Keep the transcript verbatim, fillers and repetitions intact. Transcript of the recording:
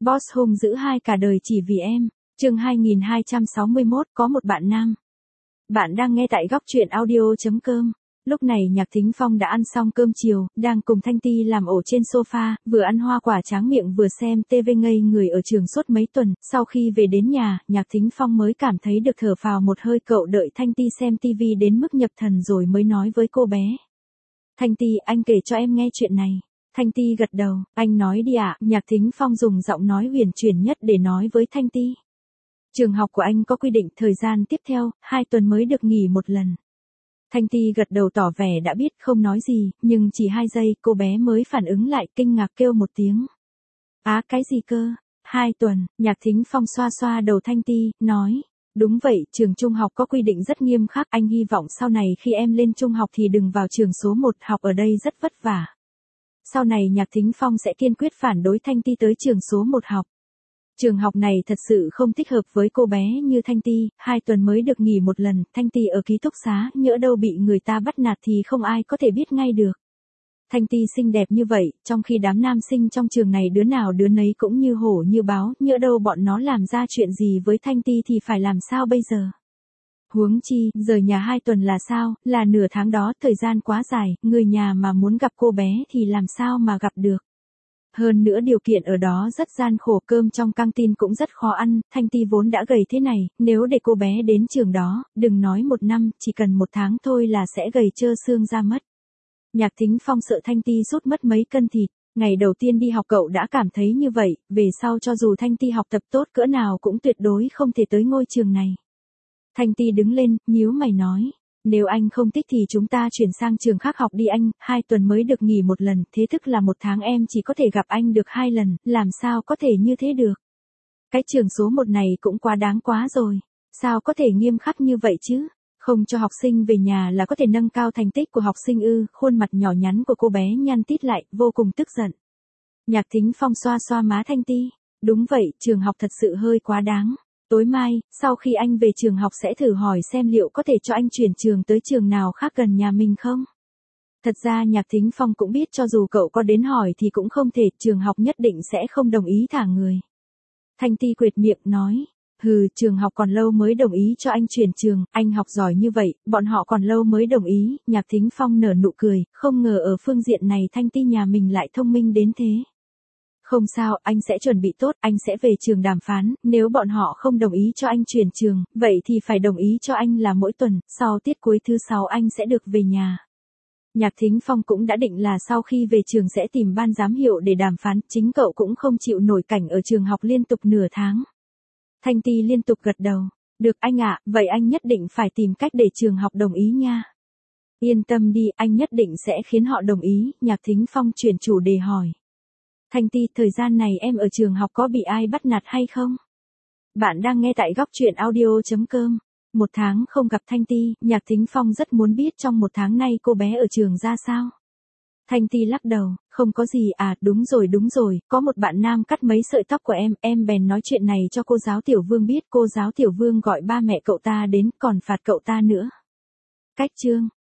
Boss hung dữ hai cả đời chỉ vì em. Chương hai nghìn hai trăm sáu mươi mốt, có một bạn nam. Bạn đang nghe tại góc truyện audio chấm com. Lúc này Nhạc Thính Phong đã ăn xong cơm chiều, đang cùng Thanh Ti làm ổ trên sofa, vừa ăn hoa quả tráng miệng vừa xem ti vi ngây người ở trường suốt mấy tuần. Sau khi về đến nhà, Nhạc Thính Phong mới cảm thấy được thở phào một hơi. Cậu đợi Thanh Ti xem tivi đến mức nhập thần rồi mới nói với cô bé. Thanh Ti, anh kể cho em nghe chuyện này. Thanh Ti gật đầu, anh nói đi ạ. Nhạc Thính Phong dùng giọng nói huyền chuyển nhất để nói với Thanh Ti. Trường học của anh có quy định thời gian tiếp theo, hai tuần mới được nghỉ một lần. Thanh Ti gật đầu tỏ vẻ đã biết, không nói gì, nhưng chỉ hai giây cô bé mới phản ứng lại, kinh ngạc kêu một tiếng. Á, cái gì cơ? Hai tuần. Nhạc Thính Phong xoa xoa đầu Thanh Ti, nói. Đúng vậy, trường trung học có quy định rất nghiêm khắc, anh hy vọng sau này khi em lên trung học thì đừng vào trường số một, học ở đây rất vất vả. Sau này Nhạc Thính Phong sẽ kiên quyết phản đối Thanh Ti tới trường số một học. Trường học này thật sự không thích hợp với cô bé như Thanh Ti, hai tuần mới được nghỉ một lần, Thanh Ti ở ký túc xá, nhỡ đâu bị người ta bắt nạt thì không ai có thể biết ngay được. Thanh Ti xinh đẹp như vậy, trong khi đám nam sinh trong trường này đứa nào đứa nấy cũng như hổ như báo, nhỡ đâu bọn nó làm ra chuyện gì với Thanh Ti thì phải làm sao bây giờ? Huống chi, rời nhà hai tuần là sao, là nửa tháng đó, thời gian quá dài, người nhà mà muốn gặp cô bé thì làm sao mà gặp được. Hơn nữa điều kiện ở đó rất gian khổ, cơm trong căng tin cũng rất khó ăn, Thanh Ti vốn đã gầy thế này, nếu để cô bé đến trường đó, đừng nói một năm, chỉ cần một tháng thôi là sẽ gầy trơ xương ra mất. Nhạc Thính Phong sợ Thanh Ti sút mất mấy cân thịt, ngày đầu tiên đi học cậu đã cảm thấy như vậy, về sau cho dù Thanh Ti học tập tốt cỡ nào cũng tuyệt đối không thể tới ngôi trường này. Thanh Ti đứng lên, nhíu mày nói. Nếu anh không thích thì chúng ta chuyển sang trường khác học đi anh, hai tuần mới được nghỉ một lần, thế tức là một tháng em chỉ có thể gặp anh được hai lần, làm sao có thể như thế được. Cái trường số một này cũng quá đáng quá rồi, sao có thể nghiêm khắc như vậy chứ, không cho học sinh về nhà là có thể nâng cao thành tích của học sinh ư, khuôn mặt nhỏ nhắn của cô bé nhăn tít lại, vô cùng tức giận. Nhạc Thính Phong xoa xoa má Thanh Ti, đúng vậy, trường học thật sự hơi quá đáng. Tối mai, sau khi anh về trường học sẽ thử hỏi xem liệu có thể cho anh chuyển trường tới trường nào khác gần nhà mình không? Thật ra Nhạc Thính Phong cũng biết cho dù cậu có đến hỏi thì cũng không thể, trường học nhất định sẽ không đồng ý thả người. Thanh Ti quệt miệng nói, hừ, trường học còn lâu mới đồng ý cho anh chuyển trường, anh học giỏi như vậy, bọn họ còn lâu mới đồng ý. Nhạc Thính Phong nở nụ cười, không ngờ ở phương diện này Thanh Ti nhà mình lại thông minh đến thế. Không sao, anh sẽ chuẩn bị tốt, anh sẽ về trường đàm phán, nếu bọn họ không đồng ý cho anh chuyển trường, vậy thì phải đồng ý cho anh là mỗi tuần, sau tiết cuối thứ sáu anh sẽ được về nhà. Nhạc Thính Phong cũng đã định là sau khi về trường sẽ tìm ban giám hiệu để đàm phán, chính cậu cũng không chịu nổi cảnh ở trường học liên tục nửa tháng. Thanh Ti liên tục gật đầu, được anh ạ, vậy anh nhất định phải tìm cách để trường học đồng ý nha. Yên tâm đi, anh nhất định sẽ khiến họ đồng ý. Nhạc Thính Phong chuyển chủ đề hỏi. Thanh Ti, thời gian này em ở trường học có bị ai bắt nạt hay không? Bạn đang nghe tại góc truyện audio chấm com. Một tháng không gặp Thanh Ti, Nhạc Thính Phong rất muốn biết trong một tháng nay cô bé ở trường ra sao. Thanh Ti lắc đầu, không có gì à, đúng rồi đúng rồi, có một bạn nam cắt mấy sợi tóc của em, em bèn nói chuyện này cho cô giáo Tiểu Vương biết, cô giáo Tiểu Vương gọi ba mẹ cậu ta đến, còn phạt cậu ta nữa. Cách chương.